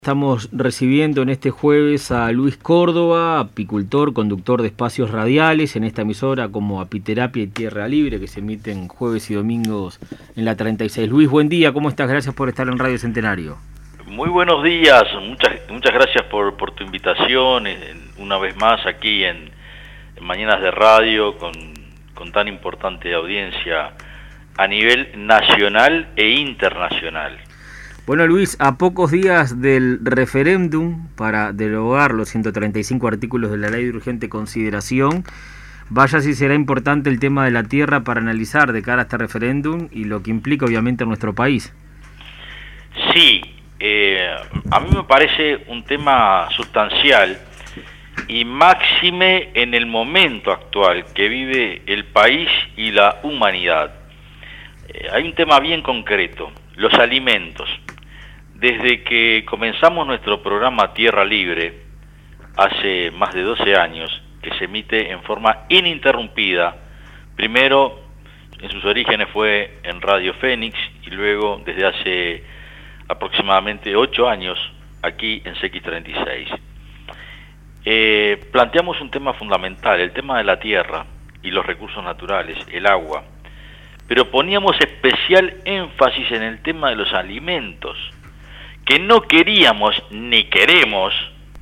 Estamos recibiendo en este jueves a Luis Córdoba, apicultor, conductor de espacios radiales en esta emisora como Apiterapia y Tierra Libre, que se emiten jueves y domingos en la 36. Luis, buen día, ¿cómo estás? Gracias por estar en Radio Centenario. Muy buenos días, muchas gracias por tu invitación, una vez más aquí en Mañanas de Radio, con tan importante audiencia a nivel nacional e internacional. Bueno, Luis, a pocos días del referéndum para derogar los 135 artículos de la Ley de Urgente Consideración, vaya si será importante el tema de la tierra para analizar de cara a este referéndum y lo que implica obviamente en nuestro país. Sí, a mí me parece un tema sustancial y máxime en el momento actual que vive el país y la humanidad. Hay un tema bien concreto, los alimentos. Desde que comenzamos nuestro programa Tierra Libre, hace más de 12 años, que se emite en forma ininterrumpida, primero en sus orígenes fue en Radio Fénix y luego desde hace aproximadamente 8 años aquí en CX36. Planteamos un tema fundamental, el tema de la tierra y los recursos naturales, el agua, pero poníamos especial énfasis en el tema de los alimentos, que no queríamos ni queremos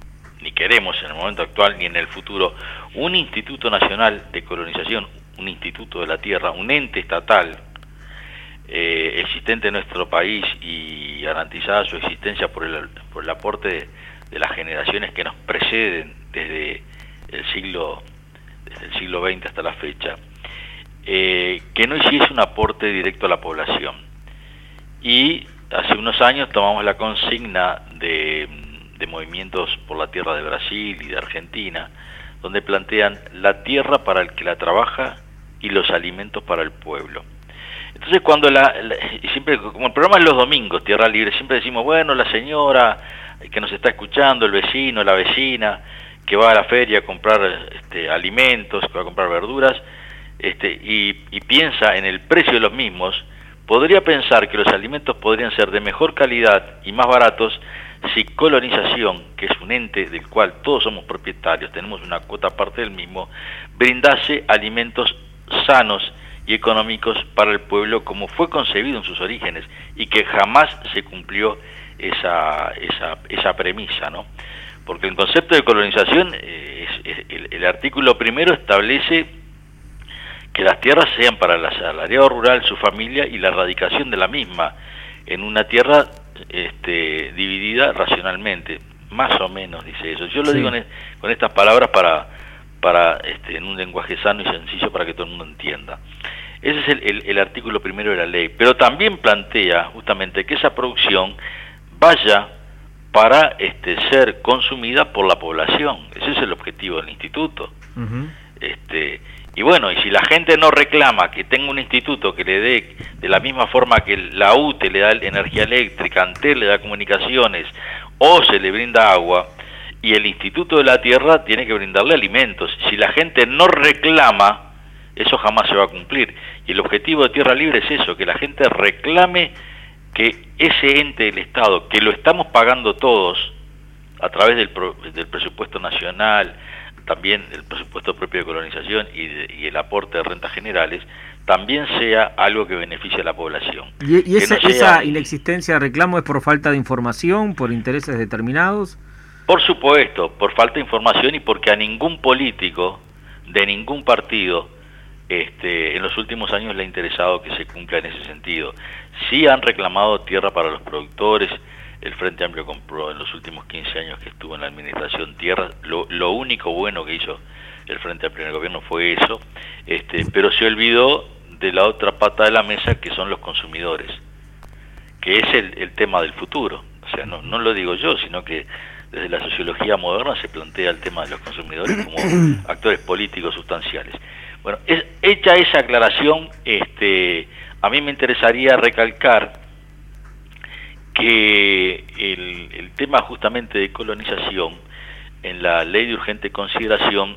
en el momento actual ni en el futuro un Instituto Nacional de Colonización, un Instituto de la Tierra, un ente estatal existente en nuestro país y garantizada su existencia por el aporte de las generaciones que nos preceden desde el siglo XX hasta la fecha, que no hiciese un aporte directo a la población. Y hace unos años tomamos la consigna de movimientos por la tierra de Brasil y de Argentina, donde plantean la tierra para el que la trabaja y los alimentos para el pueblo. Entonces cuando siempre, como el programa es los domingos, Tierra Libre, siempre decimos, bueno, la señora que nos está escuchando, el vecino, la vecina, que va a la feria a comprar alimentos, que va a comprar verduras, y piensa en el precio de los mismos, podría pensar que los alimentos podrían ser de mejor calidad y más baratos si Colonización, que es un ente del cual todos somos propietarios, tenemos una cuota parte del mismo, brindase alimentos sanos y económicos para el pueblo como fue concebido en sus orígenes y que jamás se cumplió esa premisa, ¿no? Porque el concepto de colonización, el artículo primero establece que las tierras sean para el asalariado rural, su familia y la erradicación de la misma en una tierra dividida racionalmente, más o menos dice eso. Yo lo digo con estas palabras para en un lenguaje sano y sencillo para que todo el mundo entienda. Ese es el artículo primero de la ley, pero también plantea justamente que esa producción vaya para ser consumida por la población. Ese es el objetivo del instituto. Uh-huh. Y bueno, y si la gente no reclama que tenga un instituto que le dé, de la misma forma que la UTE le da energía eléctrica, Antel le da comunicaciones, o se le brinda agua, y el Instituto de la Tierra tiene que brindarle alimentos. Si la gente no reclama, eso jamás se va a cumplir. Y el objetivo de Tierra Libre es eso, que la gente reclame que ese ente del Estado, que lo estamos pagando todos a través del presupuesto nacional, también el presupuesto propio de colonización y el aporte de rentas generales, también sea algo que beneficie a la población. ¿Y esa inexistencia de reclamo es por falta de información, por intereses determinados? Por supuesto, por falta de información y porque a ningún político de ningún partido en los últimos años le ha interesado que se cumpla en ese sentido. Sí han reclamado tierra para los productores. El Frente Amplio compró en los últimos 15 años que estuvo en la administración tierra. Lo único bueno que hizo el Frente Amplio en el gobierno fue eso, pero se olvidó de la otra pata de la mesa, que son los consumidores, que es el tema del futuro. O sea, no lo digo yo, sino que desde la sociología moderna se plantea el tema de los consumidores como actores políticos sustanciales. Bueno, hecha esa aclaración, a mí me interesaría recalcar que el tema justamente de colonización en la Ley de Urgente Consideración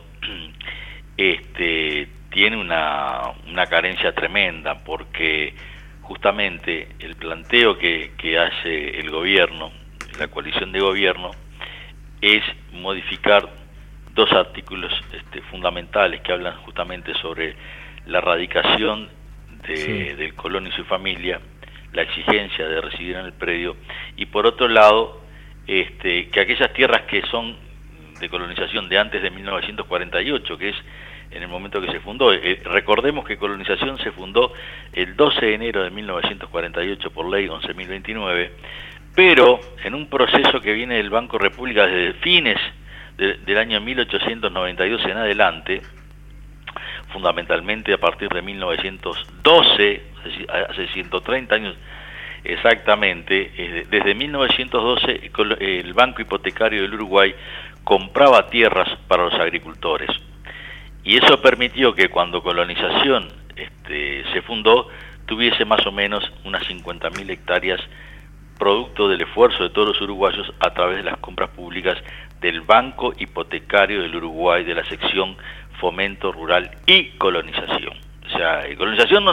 tiene una carencia tremenda, porque justamente el planteo que hace el gobierno la coalición de gobierno es modificar dos artículos fundamentales que hablan justamente sobre la erradicación del colono y su familia, la exigencia de residir en el predio, y por otro lado, que aquellas tierras que son de colonización de antes de 1948, que es en el momento que se fundó, recordemos que colonización se fundó el 12 de enero de 1948 por ley 11.029, pero en un proceso que viene del Banco República desde fines del año 1892 en adelante, fundamentalmente a partir de 1912, hace 130 años exactamente, desde 1912 el Banco Hipotecario del Uruguay compraba tierras para los agricultores, y eso permitió que cuando colonización se fundó tuviese más o menos unas 50.000 hectáreas, producto del esfuerzo de todos los uruguayos a través de las compras públicas del Banco Hipotecario del Uruguay, de la sección Fomento Rural y Colonización. O sea, colonización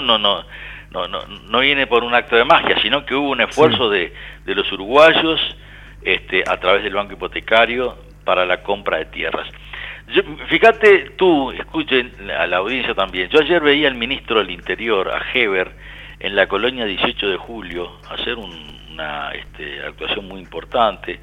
no viene por un acto de magia, sino que hubo un esfuerzo de los uruguayos a través del Banco Hipotecario para la compra de tierras. Fíjate tú, escuchen a la audiencia también, yo ayer veía al ministro del Interior, a Heber, en la colonia 18 de julio, hacer una actuación muy importante,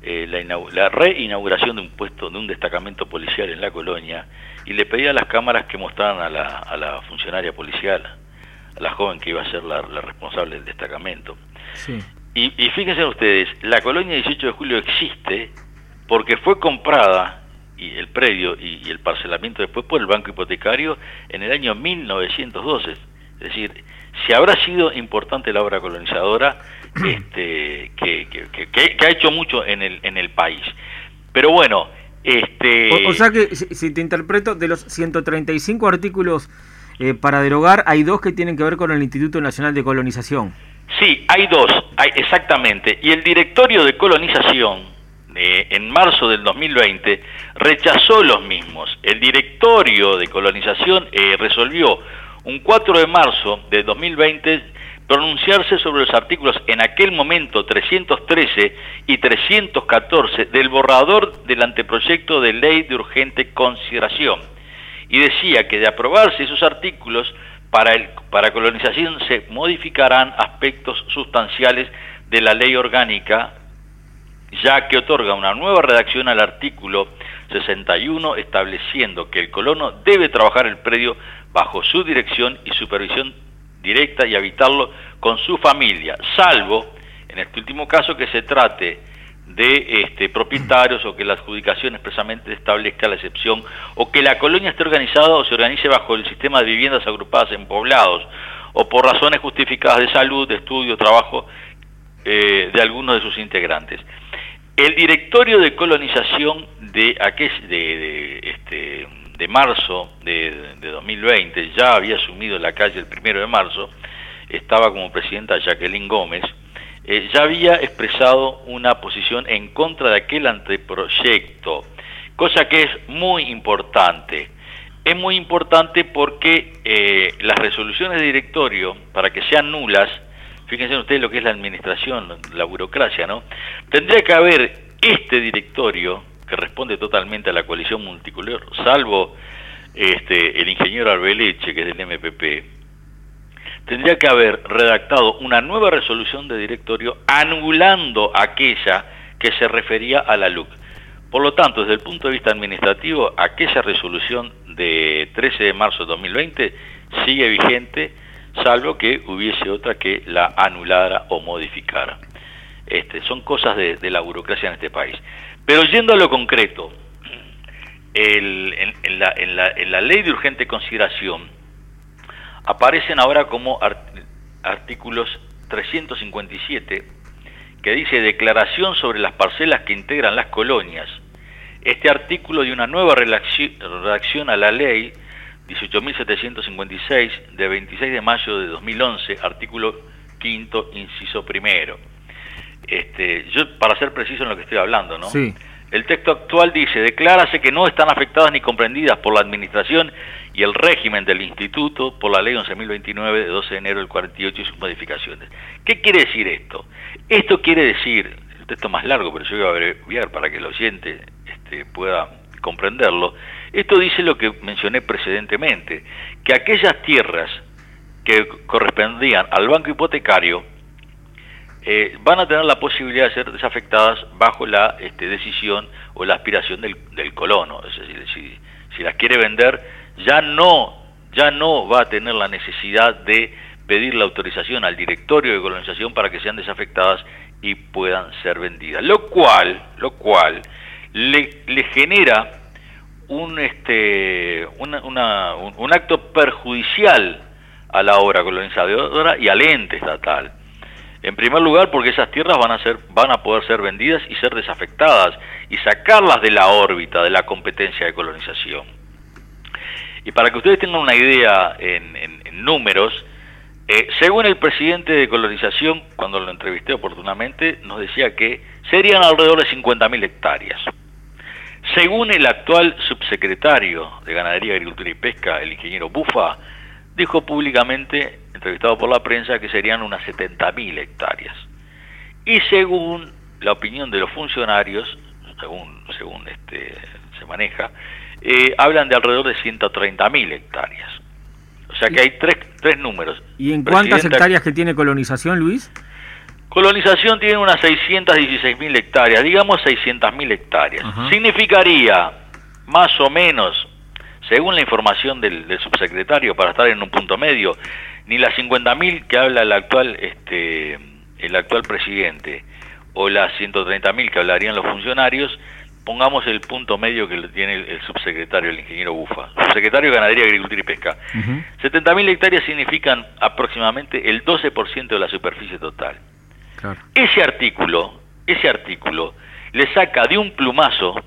la reinauguración de un puesto, de un destacamento policial en la colonia, y le pedía a las cámaras que mostraran a la funcionaria policial, a la joven que iba a ser la responsable del destacamento. Sí. Y fíjense ustedes, la colonia 18 de julio existe porque fue comprada, y el predio y el parcelamiento después por el Banco Hipotecario en el año 1912. Es decir, si habrá sido importante la obra colonizadora, que ha hecho mucho en el país. Pero bueno, O sea que, si te interpreto, de los 135 artículos para derogar, hay 2 que tienen que ver con el Instituto Nacional de Colonización. Sí, hay 2, exactamente. Y el Directorio de Colonización, en marzo del 2020, rechazó los mismos. El Directorio de Colonización resolvió un 4 de marzo de 2020 pronunciarse sobre los artículos en aquel momento 313 y 314 del borrador del anteproyecto de ley de urgente consideración, y decía que de aprobarse esos artículos para colonización se modificarán aspectos sustanciales de la ley orgánica, ya que otorga una nueva redacción al artículo 61, estableciendo que el colono debe trabajar el predio bajo su dirección y supervisión directa y habitarlo con su familia, salvo, en este último caso, que se trate de propietarios, o que la adjudicación expresamente establezca la excepción, o que la colonia esté organizada o se organice bajo el sistema de viviendas agrupadas en poblados, o por razones justificadas de salud, de estudio, trabajo de algunos de sus integrantes. El Directorio de Colonización de marzo de 2020 ya había asumido la calle el 1 de marzo, estaba como presidenta Jacqueline Gómez, ya había expresado una posición en contra de aquel anteproyecto, cosa que es muy importante. Es muy importante porque las resoluciones de directorio, para que sean nulas, fíjense ustedes lo que es la administración, la burocracia, ¿no? Tendría que haber este directorio, que responde totalmente a la coalición multicolor, salvo el ingeniero Arbeleche, que es del MPP, tendría que haber redactado una nueva resolución de directorio anulando aquella que se refería a la LUC. Por lo tanto, desde el punto de vista administrativo, aquella resolución de 13 de marzo de 2020 sigue vigente, salvo que hubiese otra que la anulara o modificara. Son cosas de la burocracia en este país. Pero yendo a lo concreto, en la ley de urgente consideración aparecen ahora como artículos 357, que dice declaración sobre las parcelas que integran las colonias. Este artículo dio una nueva redacción a la ley 18.756 de 26 de mayo de 2011, artículo 5º, inciso primero. Yo, para ser preciso en lo que estoy hablando, ¿no? Sí. El texto actual dice: declárase que no están afectadas ni comprendidas por la administración y el régimen del instituto por la ley 11.029 de 12 de enero del 48 y sus modificaciones. ¿Qué quiere decir esto? Esto quiere decir, texto más largo, pero yo voy a abreviar para que el oyente pueda comprenderlo. Esto dice lo que mencioné precedentemente, que aquellas tierras que correspondían al banco hipotecario van a tener la posibilidad de ser desafectadas bajo la decisión o la aspiración del colono. Es decir, si las quiere vender, ya no va a tener la necesidad de pedir la autorización al directorio de colonización para que sean desafectadas y puedan ser vendidas, lo cual le genera un acto perjudicial a la obra colonizadora y al ente estatal. En primer lugar, porque esas tierras van a poder ser vendidas y ser desafectadas y sacarlas de la órbita de la competencia de colonización. Y para que ustedes tengan una idea en números, según el presidente de colonización, cuando lo entrevisté oportunamente, nos decía que serían alrededor de 50.000 hectáreas. Según el actual subsecretario de Ganadería, Agricultura y Pesca, el ingeniero Bufa, dijo públicamente, entrevistado por la prensa, que serían unas 70.000 hectáreas. Y según la opinión de los funcionarios, según se maneja, hablan de alrededor de 130.000 hectáreas. O sea que hay tres números. ¿Y en cuántas hectáreas que tiene colonización, Luis? Colonización tiene unas 616.000 hectáreas, digamos 600.000 hectáreas. Ajá. Significaría, más o menos, según la información del subsecretario, para estar en un punto medio, ni las 50.000 que habla el actual presidente, o las 130.000 que hablarían los funcionarios, pongamos el punto medio que tiene el subsecretario, el ingeniero Bufa, subsecretario de Ganadería, Agricultura y Pesca. 70.000 hectáreas significan aproximadamente el 12% de la superficie total. Claro. Ese artículo le saca de un plumazo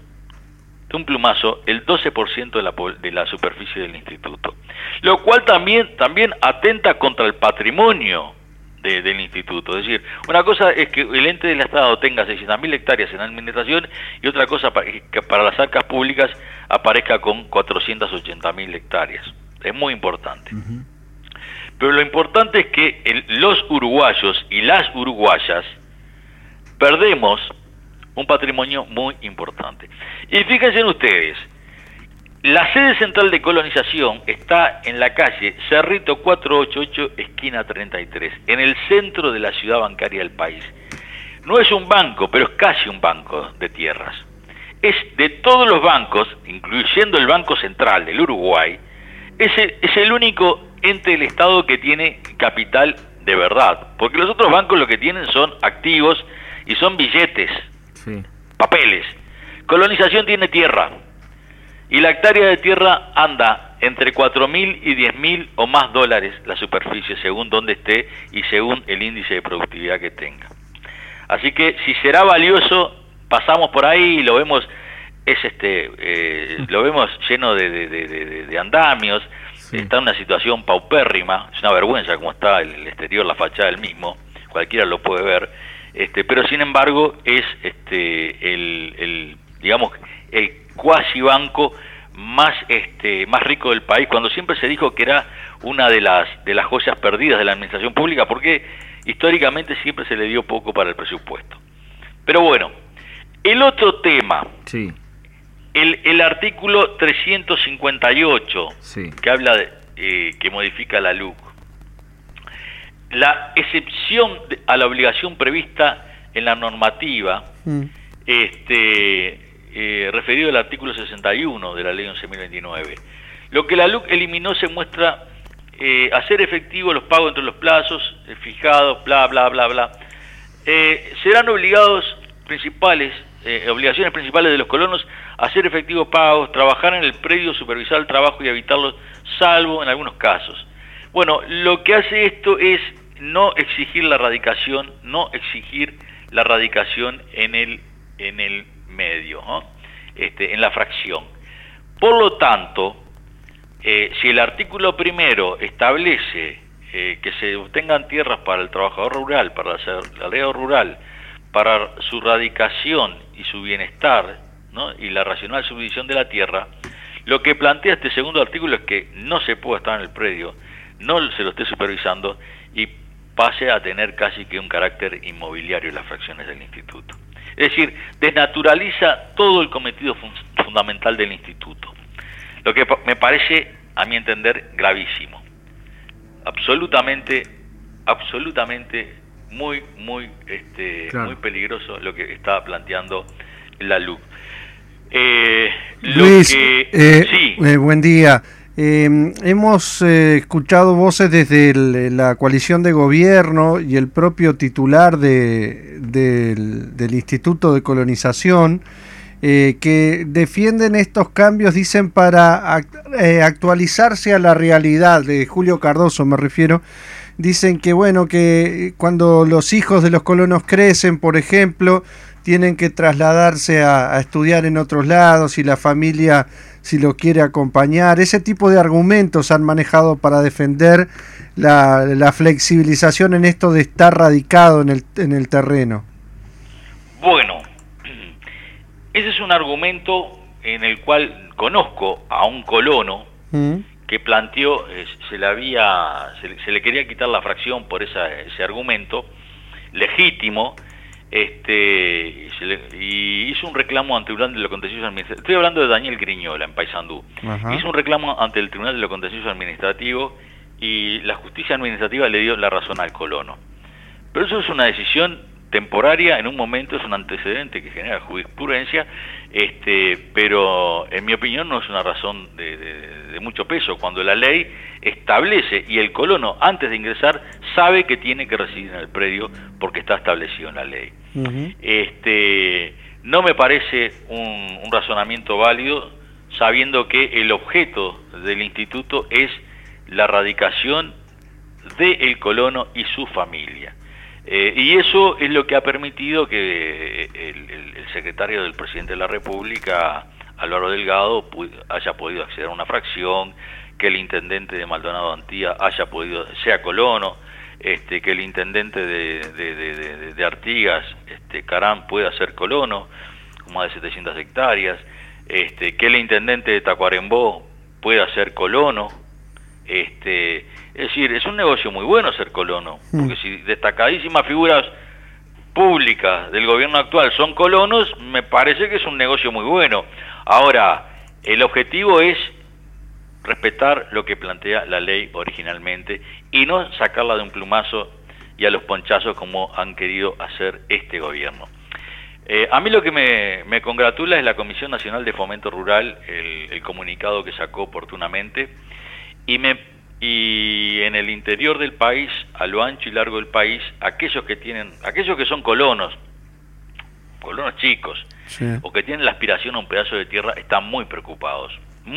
el 12% de la superficie del instituto, lo cual también atenta contra el patrimonio del instituto. Es decir, una cosa es que el ente del Estado tenga 600.000 hectáreas en administración y otra cosa que para las arcas públicas aparezca con 480.000 hectáreas. Es muy importante. Pero lo importante es que los uruguayos y las uruguayas perdemos un patrimonio muy importante. Y fíjense ustedes, la sede central de colonización está en la calle Cerrito 488, esquina 33, en el centro de la ciudad bancaria del país. No es un banco, pero es casi un banco de tierras. Es de todos los bancos, incluyendo el Banco Central del Uruguay, es el único ente del Estado que tiene capital de verdad, porque los otros bancos lo que tienen son activos y son billetes, papeles. Colonización tiene tierra, y la hectárea de tierra anda entre 4.000 y 10.000 o más dólares la superficie, según donde esté y según el índice de productividad que tenga. Así que si será valioso, pasamos por ahí y lo vemos, lo vemos lleno de andamios. Está en una situación paupérrima, es una vergüenza como está el exterior, la fachada del mismo, cualquiera lo puede ver, pero sin embargo es digamos el cuasi banco más rico del país, cuando siempre se dijo que era una de las joyas perdidas de la administración pública, porque históricamente siempre se le dio poco para el presupuesto. Pero bueno, el otro tema, el artículo 358, que habla que modifica la LUC, la excepción a la obligación prevista en la normativa, referido al artículo 61 de la ley 11.029. Lo que la LUC eliminó se muestra hacer efectivo los pagos entre los plazos fijados, bla, bla, bla, bla. Serán obligaciones principales de los colonos a hacer efectivos pagos, trabajar en el predio, supervisar el trabajo y evitarlo, salvo en algunos casos. Bueno, lo que hace esto es no exigir la radicación en el medio, ¿no? En la fracción. Por lo tanto, si el artículo primero establece que se obtengan tierras para el trabajador rural, para el aldeano rural, para su radicación y su bienestar, ¿no? Y la racional subdivisión de la tierra, lo que plantea este segundo artículo es que no se pueda estar en el predio, no se lo esté supervisando y pase a tener casi que un carácter inmobiliario en las fracciones del instituto. Es decir, desnaturaliza todo el cometido fundamental del instituto. Lo que me parece, a mi entender, gravísimo. Absolutamente muy claro, muy peligroso lo que estaba planteando la LUC. Luis, Sí. buen día. Hemos escuchado voces desde la coalición de gobierno y el propio titular del Instituto de Colonización que defienden estos cambios, dicen, para actualizarse a la realidad. De Julio Cardoso me refiero. Dicen que bueno, que cuando los hijos de los colonos crecen, por ejemplo, tienen que trasladarse a estudiar en otros lados y la familia, si lo quiere acompañar. Ese tipo de argumentos han manejado para defender la flexibilización en esto de estar radicado en el terreno. Bueno, ese es un argumento en el cual conozco a un colono que planteó, se le quería quitar la fracción por ese argumento legítimo, y hizo un reclamo ante el Tribunal de lo Contencioso Administrativo. Estoy hablando de Daniel Griñola, en Paysandú. Hizo un reclamo ante el Tribunal de lo Contencioso Administrativo y la justicia administrativa le dio la razón al colono. Pero eso es una decisión temporaria, en un momento es un antecedente que genera jurisprudencia, pero en mi opinión no es una razón de mucho peso, cuando la ley establece y el colono antes de ingresar sabe que tiene que residir en el predio porque está establecido en la ley. No me parece un razonamiento válido, sabiendo que el objeto del instituto es la radicación del colono y su familia. Y eso es lo que ha permitido que el secretario del presidente de la República, Álvaro Delgado, haya podido acceder a una fracción, que el intendente de Maldonado Antía sea colono, que el intendente de Artigas, Carán, pueda ser colono, con más de 700 hectáreas, que el intendente de Tacuarembó pueda ser colono. Es decir, es un negocio muy bueno ser colono, porque si destacadísimas figuras públicas del gobierno actual son colonos, me parece que es un negocio muy bueno. Ahora, el objetivo es respetar lo que plantea la ley originalmente y no sacarla de un plumazo y a los ponchazos como han querido hacer este gobierno. A mí lo que me congratula es la Comisión Nacional de Fomento Rural, el comunicado que sacó oportunamente, y en el interior del país, a lo ancho y largo del país, aquellos que son colonos chicos, sí, o que tienen la aspiración a un pedazo de tierra, están muy preocupados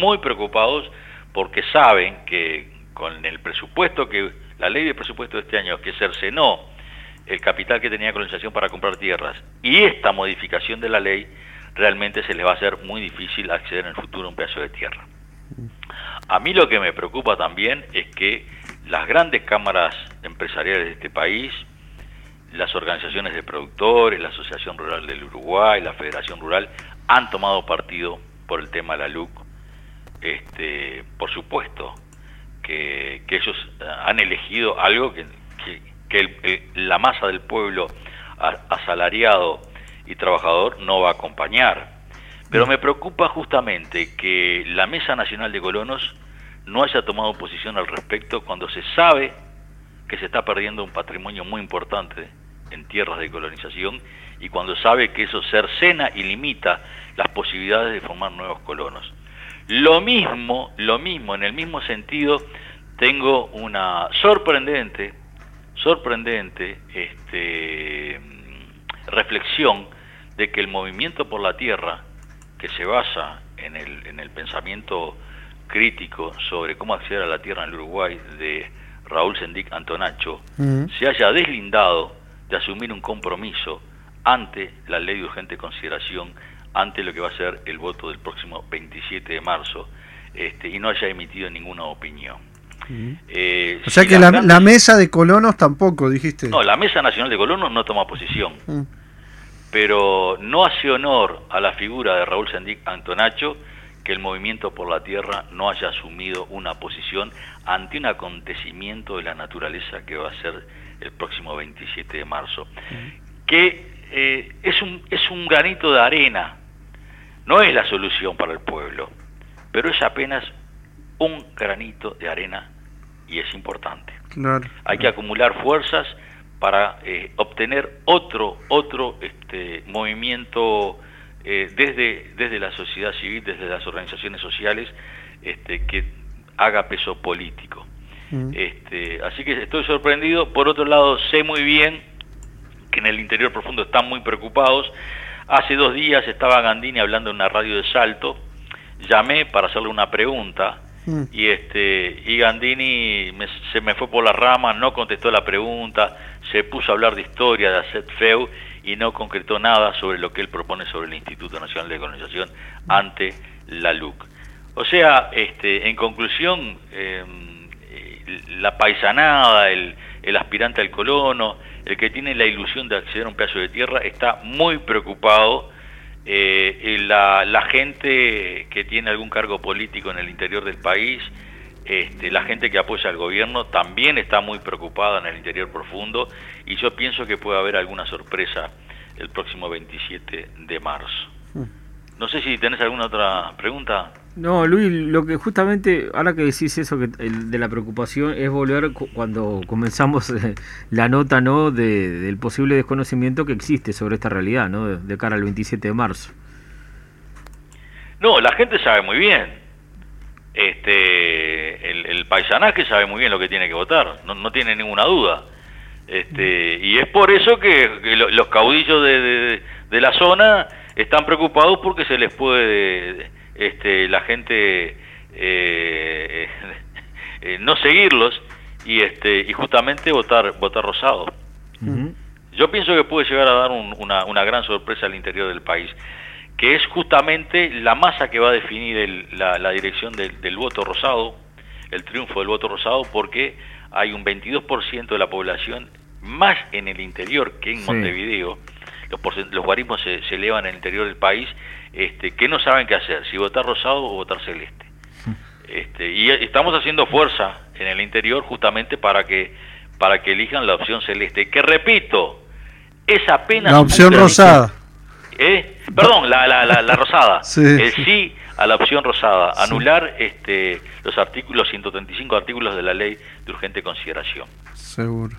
porque saben que con el presupuesto la ley de presupuesto de este año, que cercenó el capital que tenía colonización para comprar tierras, y esta modificación de la ley, realmente se les va a hacer muy difícil acceder en el futuro a un pedazo de tierra. A mí lo que me preocupa también es que las grandes cámaras empresariales de este país, las organizaciones de productores, la Asociación Rural del Uruguay, la Federación Rural, han tomado partido por el tema de la LUC. Por supuesto que ellos han elegido algo que la masa del pueblo asalariado y trabajador no va a acompañar. Pero me preocupa justamente que la Mesa Nacional de Colonos no haya tomado posición al respecto cuando se sabe que se está perdiendo un patrimonio muy importante en tierras de colonización y cuando sabe que eso cercena y limita las posibilidades de formar nuevos colonos. Lo mismo, en el mismo sentido, tengo una sorprendente reflexión de que el movimiento por la tierra, que se basa en el pensamiento crítico sobre cómo acceder a la tierra en el Uruguay de Raúl Sendic Antonacho, se haya deslindado de asumir un compromiso ante la ley de urgente consideración, ante lo que va a ser el voto del próximo 27 de marzo, y no haya emitido ninguna opinión. O sea que la mesa de colonos tampoco, dijiste. No, la Mesa Nacional de Colonos no toma posición. Pero no hace honor a la figura de Raúl Sendic Antonacho que el movimiento por la tierra no haya asumido una posición ante un acontecimiento de la naturaleza que va a ser el próximo 27 de marzo. Que es un granito de arena, no es la solución para el pueblo, pero es apenas un granito de arena y es importante. Claro. Hay que acumular fuerzas para obtener otro movimiento desde la sociedad civil, desde las organizaciones sociales, que haga peso político. Así que estoy sorprendido. Por otro lado, sé muy bien que en el interior profundo están muy preocupados. Hace 2 días estaba Gandini hablando en una radio de Salto, llamé para hacerle una pregunta, y Gandini se me fue por las ramas, no contestó la pregunta, se puso a hablar de historia, de ACETFEU, y no concretó nada sobre lo que él propone sobre el Instituto Nacional de Colonización ante la LUC. O sea, en conclusión, la paisanada, el aspirante al colono, el que tiene la ilusión de acceder a un pedazo de tierra, está muy preocupado. La gente que tiene algún cargo político en el interior del país, la gente que apoya al gobierno, también está muy preocupada en el interior profundo, y yo pienso que puede haber alguna sorpresa el próximo 27 de marzo. No sé si tenés alguna otra pregunta. No, Luis, lo que justamente, ahora que decís eso de la preocupación, es volver cuando comenzamos la nota, ¿no?, del posible desconocimiento que existe sobre esta realidad, ¿no?, de cara al 27 de marzo. No, la gente sabe muy bien. El paisanaje sabe muy bien lo que tiene que votar, no tiene ninguna duda. Y es por eso que los caudillos de la zona están preocupados, porque se les puede la gente no seguirlos y justamente votar rosado. Yo pienso que puede llegar a dar una gran sorpresa al interior del país, que es justamente la masa que va a definir la dirección del voto rosado, el triunfo del voto rosado, porque hay un 22% de la población, más en el interior que en Montevideo. Los guarismos se elevan en el interior del país, que no saben qué hacer, si votar rosado o votar celeste. Y estamos haciendo fuerza en el interior justamente para que elijan la opción celeste, que repito, es apenas la opción rosada. Perdón, la rosada. Sí. El sí a la opción rosada, anular los 135 artículos de la ley de urgente consideración. Seguro.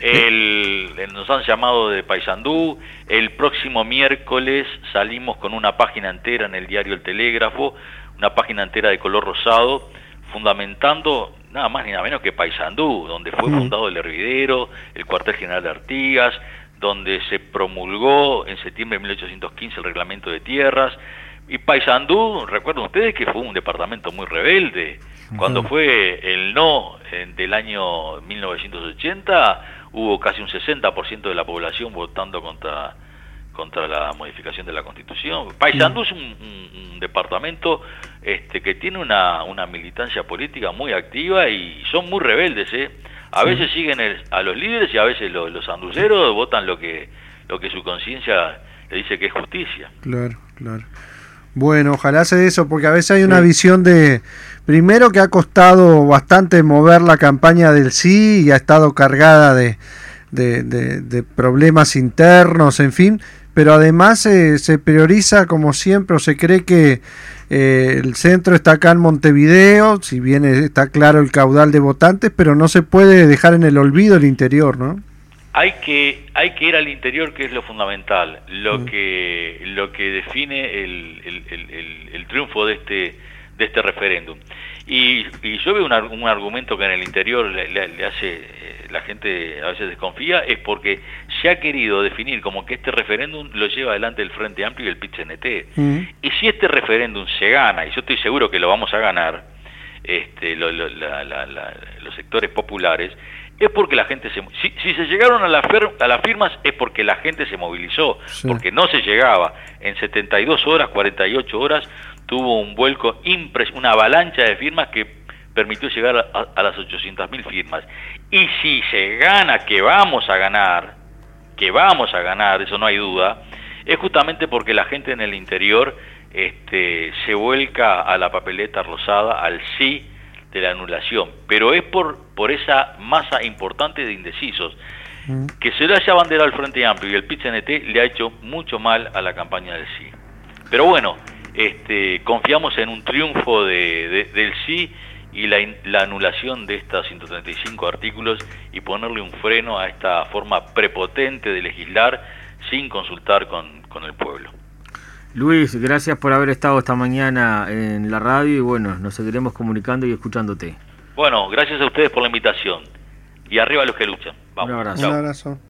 Nos han llamado de Paysandú. El próximo miércoles salimos con una página entera en el diario El Telégrafo, una página entera de color rosado, fundamentando nada más ni nada menos que Paysandú, donde fue fundado el hervidero, el cuartel general de Artigas, donde se promulgó en septiembre de 1815 el reglamento de tierras. Y Paysandú, recuerden ustedes que fue un departamento muy rebelde. Cuando fue el no del año 1980, hubo casi un 60% de la población votando contra la modificación de la Constitución. Paysandú es un departamento que tiene una militancia política muy activa y son muy rebeldes. A veces siguen a los líderes, y a veces los anduceros votan lo que su conciencia le dice que es justicia. Claro. Bueno, ojalá se dé eso, porque a veces hay una visión primero, que ha costado bastante mover la campaña del sí y ha estado cargada de problemas internos, en fin, pero además se prioriza, como siempre, o se cree que el centro está acá en Montevideo, si bien está claro el caudal de votantes, pero no se puede dejar en el olvido el interior, ¿no? Hay que ir al interior, que es lo fundamental, lo que define el triunfo de este referéndum. Y yo veo un argumento que en el interior le hace, la gente a veces desconfía, es porque se ha querido definir como que este referéndum lo lleva adelante el Frente Amplio y el PIT-CNT. Y si este referéndum se gana, y yo estoy seguro que lo vamos a ganar, los sectores populares, es porque la gente si se llegaron a las firmas, es porque la gente se movilizó, porque no se llegaba. En 72 horas, 48 horas, tuvo un vuelco una avalancha de firmas que permitió llegar a las 800.000 firmas. Y si se gana, que vamos a ganar, eso no hay duda, es justamente porque la gente en el interior se vuelca a la papeleta rosada, al sí de la anulación, pero es por esa masa importante de indecisos. Que se lo haya abanderado el Frente Amplio y el PIT-CNT le ha hecho mucho mal a la campaña del sí. Pero bueno, confiamos en un triunfo del sí y la anulación de estos 135 artículos y ponerle un freno a esta forma prepotente de legislar sin consultar con el pueblo. Luis, gracias por haber estado esta mañana en la radio y bueno, nos seguiremos comunicando y escuchándote. Bueno, gracias a ustedes por la invitación. Y arriba los que luchan. Vamos. Un abrazo. Un abrazo.